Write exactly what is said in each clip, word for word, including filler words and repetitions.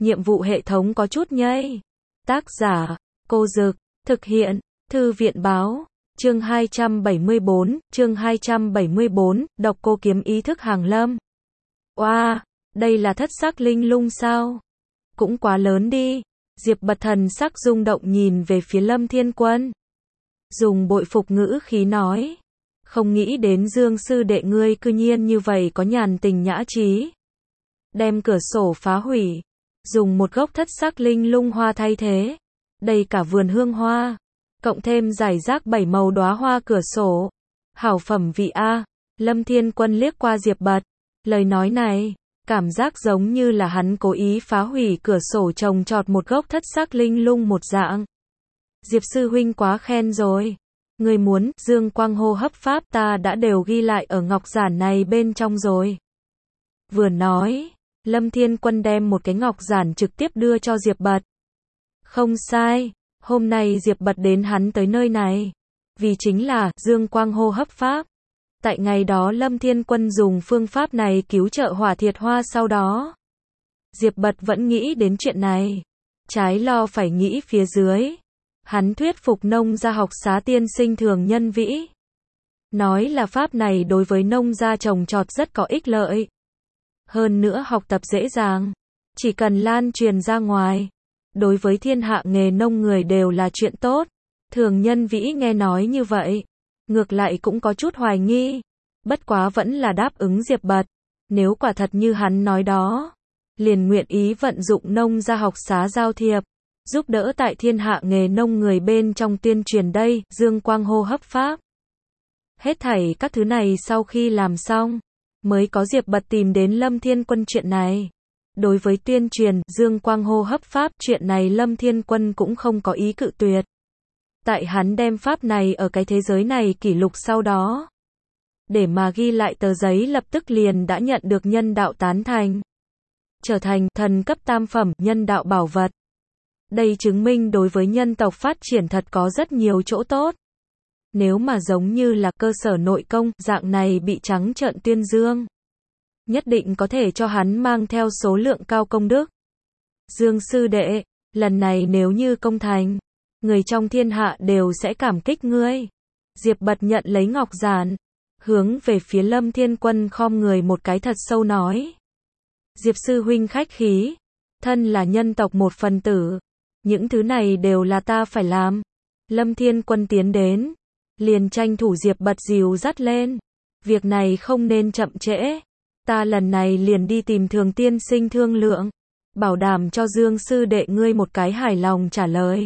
nhiệm vụ hệ thống có chút nhây. Tác giả, Cô Dực, thực hiện, Thư viện Báo, chương hai trăm bảy mươi bốn, chương hai trăm bảy mươi bốn, độc cô kiếm ý thức hàng lâm. Oa, wow, đây là thất sắc linh lung sao? Cũng quá lớn đi. Diệp Bật thần sắc rung động nhìn về phía Lâm Thiên Quân. Dùng bội phục ngữ khí nói. Không nghĩ đến Dương sư đệ ngươi cư nhiên như vậy có nhàn tình nhã trí. Đem cửa sổ phá hủy. Dùng một gốc thất sắc linh lung hoa thay thế. Đầy cả vườn hương hoa. Cộng thêm giải rác bảy màu đóa hoa cửa sổ. Hảo phẩm vị A. Lâm Thiên Quân liếc qua Diệp Bật. Lời nói này, cảm giác giống như là hắn cố ý phá hủy cửa sổ trồng trọt một gốc thất sắc linh lung một dạng. Diệp sư huynh quá khen rồi. Người muốn, dương quang hô hấp pháp ta đã đều ghi lại ở ngọc giản này bên trong rồi. Vừa nói, Lâm Thiên Quân đem một cái ngọc giản trực tiếp đưa cho Diệp Bật. Không sai, hôm nay Diệp Bật đến hắn tới nơi này. Vì chính là, dương quang hô hấp pháp. Tại ngày đó Lâm Thiên Quân dùng phương pháp này cứu trợ Hỏa Thiệt Hoa sau đó. Diệp Bật vẫn nghĩ đến chuyện này. Trái lo phải nghĩ phía dưới. Hắn thuyết phục nông gia học xá tiên sinh Thường Nhân Vĩ. Nói là pháp này đối với nông gia trồng trọt rất có ích lợi. Hơn nữa học tập dễ dàng. Chỉ cần lan truyền ra ngoài. Đối với thiên hạ nghề nông người đều là chuyện tốt. Thường Nhân Vĩ nghe nói như vậy. Ngược lại cũng có chút hoài nghi. Bất quá vẫn là đáp ứng Diệp Bật. Nếu quả thật như hắn nói đó. Liền nguyện ý vận dụng nông gia học xá giao thiệp. Giúp đỡ tại thiên hạ nghề nông người bên trong tuyên truyền đây, dương quang hô hấp pháp. Hết thảy các thứ này sau khi làm xong, mới có Diệp Bật tìm đến Lâm Thiên Quân chuyện này. Đối với tuyên truyền, dương quang hô hấp pháp, chuyện này Lâm Thiên Quân cũng không có ý cự tuyệt. Tại hắn đem pháp này ở cái thế giới này kỷ lục sau đó. Để mà ghi lại tờ giấy lập tức liền đã nhận được nhân đạo tán thành. Trở thành thần cấp tam phẩm nhân đạo bảo vật. Đây chứng minh đối với nhân tộc phát triển thật có rất nhiều chỗ tốt. Nếu mà giống như là cơ sở nội công, dạng này bị trắng trợn tuyên dương. Nhất định có thể cho hắn mang theo số lượng cao công đức. Dương sư đệ, lần này nếu như công thành, người trong thiên hạ đều sẽ cảm kích ngươi. Diệp Bật nhận lấy ngọc giản, hướng về phía Lâm Thiên Quân khom người một cái thật sâu nói. Diệp sư huynh khách khí, thân là nhân tộc một phần tử. Những thứ này đều là ta phải làm. Lâm Thiên Quân tiến đến. Liền tranh thủ Diệp Bật dìu dắt lên. Việc này không nên chậm trễ. Ta lần này liền đi tìm Thường tiên sinh thương lượng. Bảo đảm cho Dương sư đệ ngươi một cái hài lòng trả lời.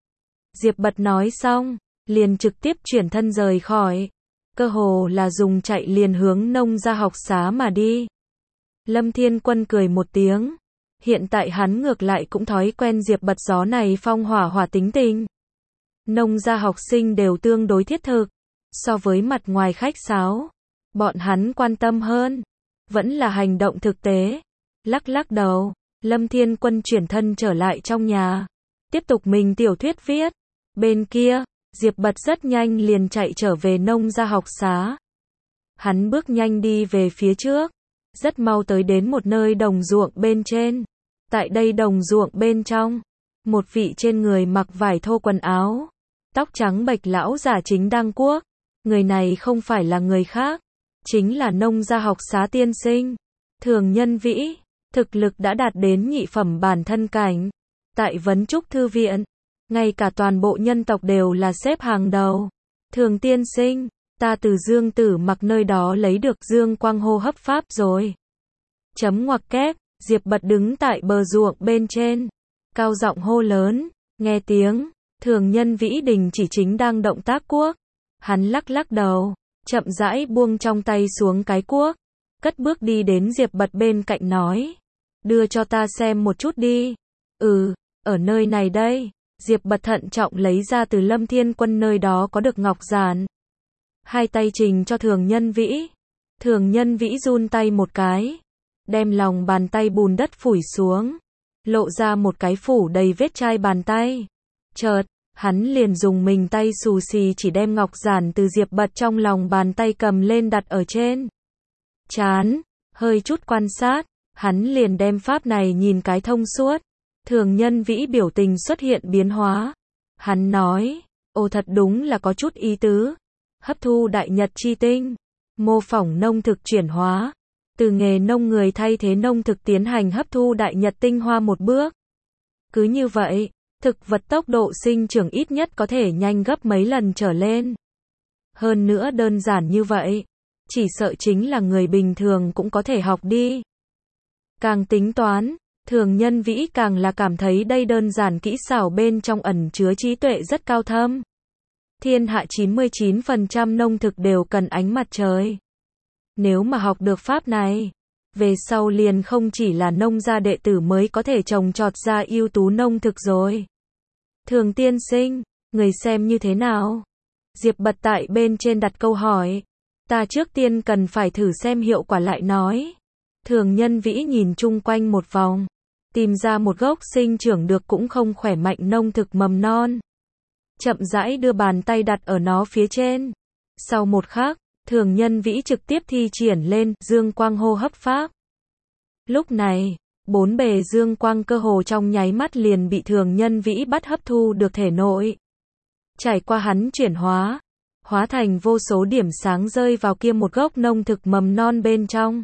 Diệp Bật nói xong. Liền trực tiếp chuyển thân rời khỏi. Cơ hồ là dùng chạy liền hướng nông gia học xá mà đi. Lâm Thiên Quân cười một tiếng. Hiện tại hắn ngược lại cũng thói quen Diệp Bật gió này phong hỏa hỏa tính tình. Nông gia học sinh đều tương đối thiết thực. So với mặt ngoài khách sáo. Bọn hắn quan tâm hơn. Vẫn là hành động thực tế. Lắc lắc đầu. Lâm Thiên Quân chuyển thân trở lại trong nhà. Tiếp tục mình tiểu thuyết viết. Bên kia, Diệp Bật rất nhanh liền chạy trở về nông gia học xá. Hắn bước nhanh đi về phía trước. Rất mau tới đến một nơi đồng ruộng bên trên. Tại đây đồng ruộng bên trong, một vị trên người mặc vải thô quần áo, tóc trắng bệch lão già chính đang cuốc. Người này không phải là người khác, chính là nông gia học xá tiên sinh, Thường Nhân Vĩ, thực lực đã đạt đến nhị phẩm bản thân cảnh. Tại Vấn Trúc Thư viện, ngay cả toàn bộ nhân tộc đều là xếp hàng đầu. Thường tiên sinh, ta từ Dương Tử Mặc nơi đó lấy được dương quang hô hấp pháp rồi. Chấm ngoặc kép. Diệp Bật đứng tại bờ ruộng bên trên, cao giọng hô lớn, nghe tiếng, Thường Nhân Vĩ đình chỉ chính đang động tác cuốc. Hắn lắc lắc đầu, chậm rãi buông trong tay xuống cái cuốc, cất bước đi đến Diệp Bật bên cạnh nói, đưa cho ta xem một chút đi. Ừ, ở nơi này đây. Diệp Bật thận trọng lấy ra từ Lâm Thiên Quân nơi đó có được ngọc giản. Hai tay trình cho Thường Nhân Vĩ. Thường Nhân Vĩ run tay một cái. Đem lòng bàn tay bùn đất phủi xuống. Lộ ra một cái phủ đầy vết chai bàn tay. Chợt, hắn liền dùng mình tay xù xì chỉ đem ngọc giản từ Diệp Bật trong lòng bàn tay cầm lên đặt ở trên chán. Hơi chút quan sát. Hắn liền đem pháp này nhìn cái thông suốt. Thường Nhân Vĩ biểu tình xuất hiện biến hóa. Hắn nói, ồ thật đúng là có chút ý tứ. Hấp thu đại nhật chi tinh, mô phỏng nông thực chuyển hóa. Từ nghề nông người thay thế nông thực tiến hành hấp thu đại nhật tinh hoa một bước. Cứ như vậy, thực vật tốc độ sinh trưởng ít nhất có thể nhanh gấp mấy lần trở lên. Hơn nữa đơn giản như vậy, chỉ sợ chính là người bình thường cũng có thể học đi. Càng tính toán, Thường Nhân Vĩ càng là cảm thấy đây đơn giản kỹ xảo bên trong ẩn chứa trí tuệ rất cao thâm. Thiên hạ chín mươi chín phần trăm nông thực đều cần ánh mặt trời. Nếu mà học được pháp này, về sau liền không chỉ là nông gia đệ tử mới có thể trồng trọt ra ưu tú nông thực rồi. Thường tiên sinh, người xem như thế nào? Diệp Bật tại bên trên đặt câu hỏi. Ta trước tiên cần phải thử xem hiệu quả lại nói. Thường Nhân Vĩ nhìn chung quanh một vòng, tìm ra một gốc sinh trưởng được cũng không khỏe mạnh nông thực mầm non. Chậm rãi đưa bàn tay đặt ở nó phía trên. Sau một khắc, Thường Nhân Vĩ trực tiếp thi triển lên dương quang hô hấp pháp. Lúc này, bốn bề dương quang cơ hồ trong nháy mắt liền bị Thường Nhân Vĩ bắt hấp thu được thể nội. Trải qua hắn chuyển hóa, hóa thành vô số điểm sáng rơi vào kia một gốc nông thực mầm non bên trong.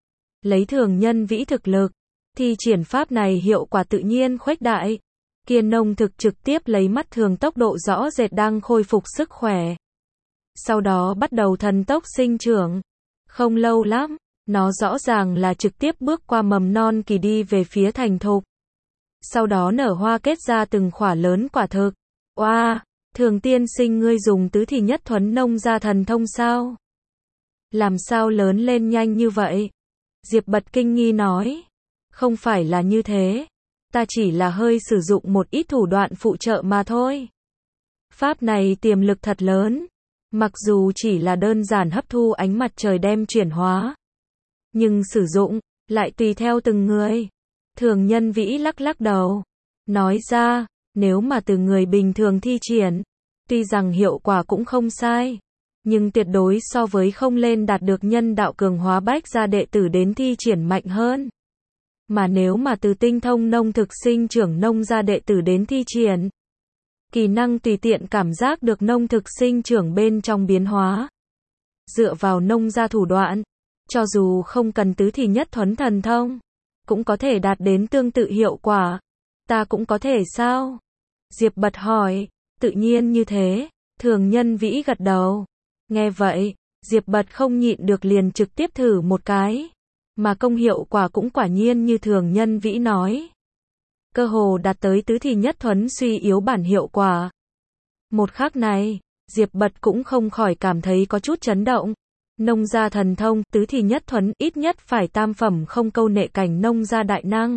Lấy Thường Nhân Vĩ thực lực, thi triển pháp này hiệu quả tự nhiên khuếch đại. Kia nông thực trực tiếp lấy mắt thường tốc độ rõ rệt đang khôi phục sức khỏe. Sau đó bắt đầu thần tốc sinh trưởng. Không lâu lắm, nó rõ ràng là trực tiếp bước qua mầm non kỳ đi về phía thành thục. Sau đó nở hoa kết ra từng khỏa lớn quả thực. Oa, wow, Thường tiên sinh ngươi dùng tứ thì nhất thuấn nông gia thần thông sao? Làm sao lớn lên nhanh như vậy? Diệp Bật kinh nghi nói. Không phải là như thế. Ta chỉ là hơi sử dụng một ít thủ đoạn phụ trợ mà thôi. Pháp này tiềm lực thật lớn. Mặc dù chỉ là đơn giản hấp thu ánh mặt trời đem chuyển hóa, nhưng sử dụng lại tùy theo từng người. Thường Nhân Vĩ lắc lắc đầu, nói ra, nếu mà từ người bình thường thi triển, tuy rằng hiệu quả cũng không sai, nhưng tuyệt đối so với không lên đạt được nhân đạo cường hóa bách gia đệ tử đến thi triển mạnh hơn. Mà nếu mà từ tinh thông nông thực sinh trưởng nông gia đệ tử đến thi triển, kỳ năng tùy tiện cảm giác được nông thực sinh trưởng bên trong biến hóa. Dựa vào nông gia thủ đoạn, cho dù không cần tứ thì nhất thuấn thần thông, cũng có thể đạt đến tương tự hiệu quả. Ta cũng có thể sao? Diệp Bật hỏi. Tự nhiên như thế. Thường Nhân Vĩ gật đầu. Nghe vậy, Diệp Bật không nhịn được liền trực tiếp thử một cái. Mà công hiệu quả cũng quả nhiên như Thường Nhân Vĩ nói. Cơ hồ đạt tới tứ thì nhất thuấn suy yếu bản hiệu quả. Một khắc này, Diệp Bật cũng không khỏi cảm thấy có chút chấn động. Nông gia thần thông, tứ thì nhất thuấn, ít nhất phải tam phẩm không câu nệ cảnh nông gia đại năng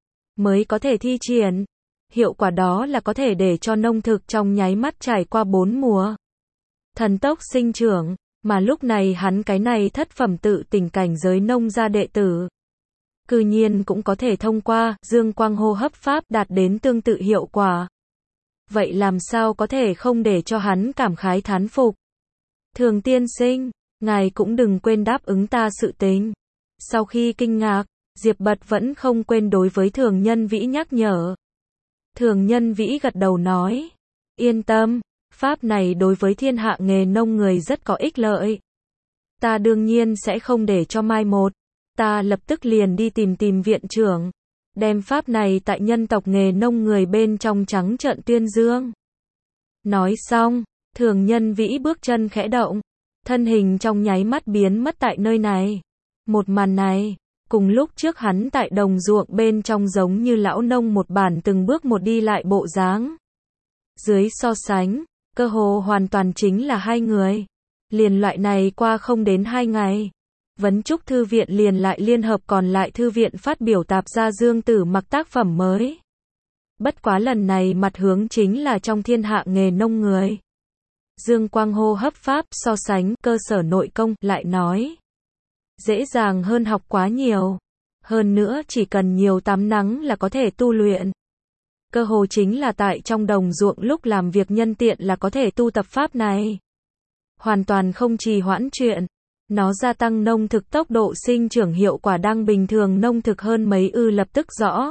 mới có thể thi triển. Hiệu quả đó là có thể để cho nông thực trong nháy mắt trải qua bốn mùa. Thần tốc sinh trưởng, mà lúc này hắn cái này thất phẩm tự tình cảnh giới nông gia đệ tử. Cư nhiên cũng có thể thông qua dương quang hô hấp pháp đạt đến tương tự hiệu quả. Vậy làm sao có thể không để cho hắn cảm khái thán phục. Thường tiên sinh, ngài cũng đừng quên đáp ứng ta sự tình. Sau khi kinh ngạc, Diệp Bật vẫn không quên đối với Thường Nhân Vĩ nhắc nhở. Thường Nhân Vĩ gật đầu nói. Yên tâm, pháp này đối với thiên hạ nghề nông người rất có ích lợi. Ta đương nhiên sẽ không để cho mai một. Ta lập tức liền đi tìm tìm viện trưởng. Đem pháp này tại nhân tộc nghề nông người bên trong trắng trợn tuyên dương. Nói xong, Thường Nhân Vĩ bước chân khẽ động. Thân hình trong nháy mắt biến mất tại nơi này. Một màn này, cùng lúc trước hắn tại đồng ruộng bên trong giống như lão nông một bản từng bước một đi lại bộ dáng. Dưới so sánh, cơ hồ hoàn toàn chính là hai người. Liền loại này qua không đến hai ngày. Vấn Trúc Thư viện liền lại liên hợp còn lại thư viện phát biểu tạp gia Dương Tử Mặc tác phẩm mới. Bất quá lần này mặt hướng chính là trong thiên hạ nghề nông người. Dương quang hô hấp pháp so sánh cơ sở nội công lại nói. Dễ dàng hơn học quá nhiều. Hơn nữa chỉ cần nhiều tắm nắng là có thể tu luyện. Cơ hồ chính là tại trong đồng ruộng lúc làm việc nhân tiện là có thể tu tập pháp này. Hoàn toàn không trì hoãn chuyện. Nó gia tăng nông thực tốc độ sinh trưởng hiệu quả đang bình thường nông thực hơn mấy ư lập tức rõ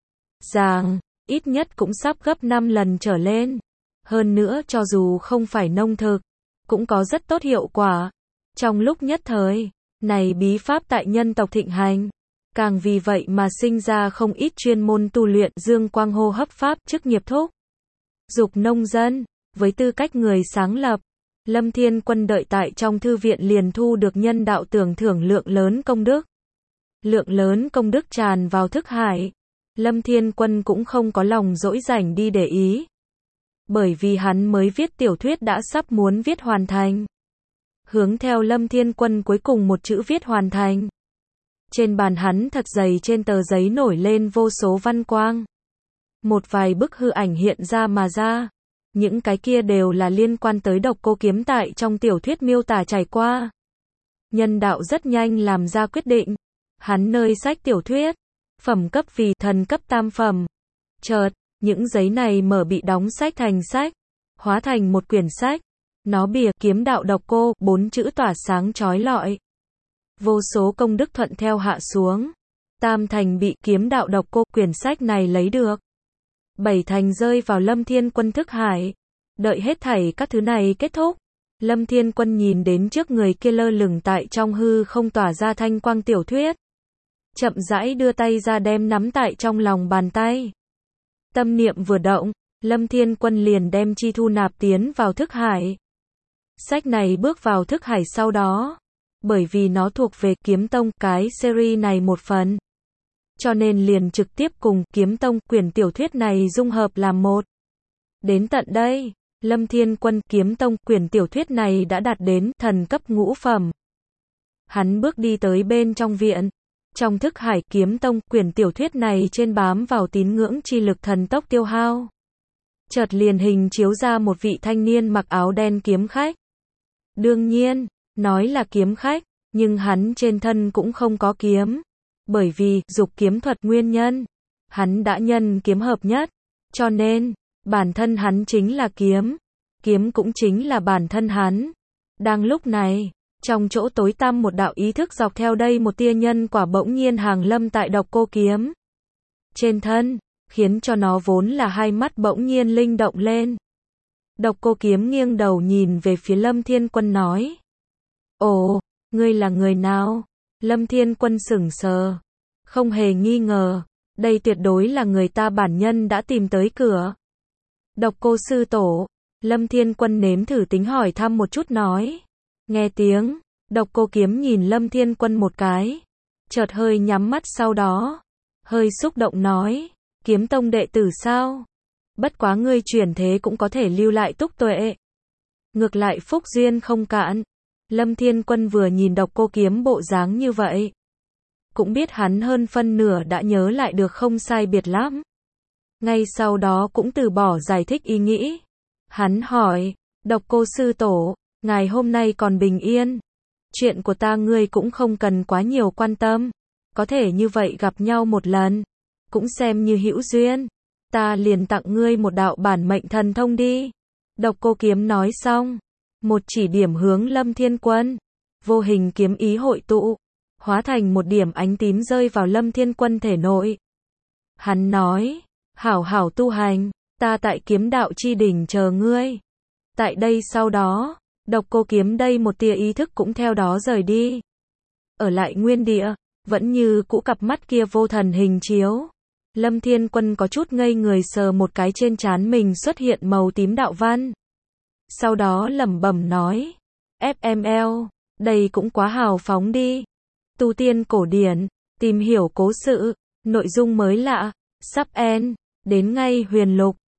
ràng, ít nhất cũng sắp gấp năm lần trở lên. Hơn nữa cho dù không phải nông thực, cũng có rất tốt hiệu quả. Trong lúc nhất thời, này bí pháp tại nhân tộc thịnh hành. Càng vì vậy mà sinh ra không ít chuyên môn tu luyện dương quang hô hấp pháp chức nghiệp thúc giục nông dân. Với tư cách người sáng lập, Lâm Thiên Quân đợi tại trong thư viện liền thu được nhân đạo tưởng thưởng lượng lớn công đức. Lượng lớn công đức tràn vào thức hải. Lâm Thiên Quân cũng không có lòng dỗi rảnh đi để ý. Bởi vì hắn mới viết tiểu thuyết đã sắp muốn viết hoàn thành. Hướng theo Lâm Thiên Quân cuối cùng một chữ viết hoàn thành. Trên bàn hắn thật dày trên tờ giấy nổi lên vô số văn quang. Một vài bức hư ảnh hiện ra mà ra. Những cái kia đều là liên quan tới Độc Cô Kiếm tại trong tiểu thuyết miêu tả trải qua. Nhân đạo rất nhanh làm ra quyết định. Hắn nơi sách tiểu thuyết, phẩm cấp vì thần cấp tam phẩm. Chợt, những giấy này mở bị đóng sách thành sách, hóa thành một quyển sách. Nó bìa kiếm đạo độc cô, bốn chữ tỏa sáng chói lọi. Vô số công đức thuận theo hạ xuống. Tam thành bị kiếm đạo độc cô, quyển sách này lấy được. Bảy thành rơi vào Lâm Thiên Quân thức hải. Đợi hết thảy các thứ này kết thúc. Lâm Thiên Quân nhìn đến trước người kia lơ lửng tại trong hư không tỏa ra thanh quang tiểu thuyết. Chậm rãi đưa tay ra đem nắm tại trong lòng bàn tay. Tâm niệm vừa động, Lâm Thiên Quân liền đem chi thu nạp tiến vào thức hải. Sách này bước vào thức hải sau đó. Bởi vì nó thuộc về Kiếm Tông, cái series này một phần. Cho nên liền trực tiếp cùng Kiếm Tông quyển tiểu thuyết này dung hợp làm một. Đến tận đây, Lâm Thiên Quân Kiếm Tông quyển tiểu thuyết này đã đạt đến thần cấp ngũ phẩm. Hắn bước đi tới bên trong viện. Trong thức hải Kiếm Tông quyển tiểu thuyết này trên bám vào tín ngưỡng chi lực thần tốc tiêu hao. Chợt liền hình chiếu ra một vị thanh niên mặc áo đen kiếm khách. Đương nhiên, nói là kiếm khách, nhưng hắn trên thân cũng không có kiếm. Bởi vì, dục kiếm thuật nguyên nhân, hắn đã nhân kiếm hợp nhất. Cho nên, bản thân hắn chính là kiếm. Kiếm cũng chính là bản thân hắn. Đang lúc này, trong chỗ tối tăm một đạo ý thức dọc theo đây một tia nhân quả bỗng nhiên hàng lâm tại Độc Cô Kiếm. Trên thân, khiến cho nó vốn là hai mắt bỗng nhiên linh động lên. Độc Cô Kiếm nghiêng đầu nhìn về phía Lâm Thiên Quân nói. Ồ, ngươi là người nào? Lâm Thiên Quân sững sờ. Không hề nghi ngờ, đây tuyệt đối là người ta bản nhân đã tìm tới cửa. Độc Cô sư tổ. Lâm Thiên Quân nếm thử tính hỏi thăm một chút nói. Nghe tiếng, Độc Cô Kiếm nhìn Lâm Thiên Quân một cái. Chợt hơi nhắm mắt sau đó. Hơi xúc động nói. Kiếm Tông đệ tử sao? Bất quá ngươi chuyển thế cũng có thể lưu lại túc tuệ. Ngược lại phúc duyên không cạn. Lâm Thiên Quân vừa nhìn Độc Cô Kiếm bộ dáng như vậy. Cũng biết hắn hơn phân nửa đã nhớ lại được không sai biệt lắm. Ngay sau đó cũng từ bỏ giải thích ý nghĩ. Hắn hỏi, Độc Cô sư tổ, ngài hôm nay còn bình yên. Chuyện của ta ngươi cũng không cần quá nhiều quan tâm. Có thể như vậy gặp nhau một lần. Cũng xem như hữu duyên. Ta liền tặng ngươi một đạo bản mệnh thần thông đi. Độc Cô Kiếm nói xong. Một chỉ điểm hướng Lâm Thiên Quân. Vô hình kiếm ý hội tụ. Hóa thành một điểm ánh tím rơi vào Lâm Thiên Quân thể nội. Hắn nói. Hảo hảo tu hành. Ta tại kiếm đạo chi đỉnh chờ ngươi. Tại đây sau đó. Độc Cô Kiếm đây một tia ý thức cũng theo đó rời đi. Ở lại nguyên địa. Vẫn như cũ cặp mắt kia vô thần hình chiếu. Lâm Thiên Quân có chút ngây người sờ một cái trên trán mình xuất hiện màu tím đạo văn. Sau đó lẩm bẩm nói. ép em lờ, đây cũng quá hào phóng đi. Tu tiên cổ điển, tìm hiểu cố sự, nội dung mới lạ, sắp end, đến ngay huyền lục.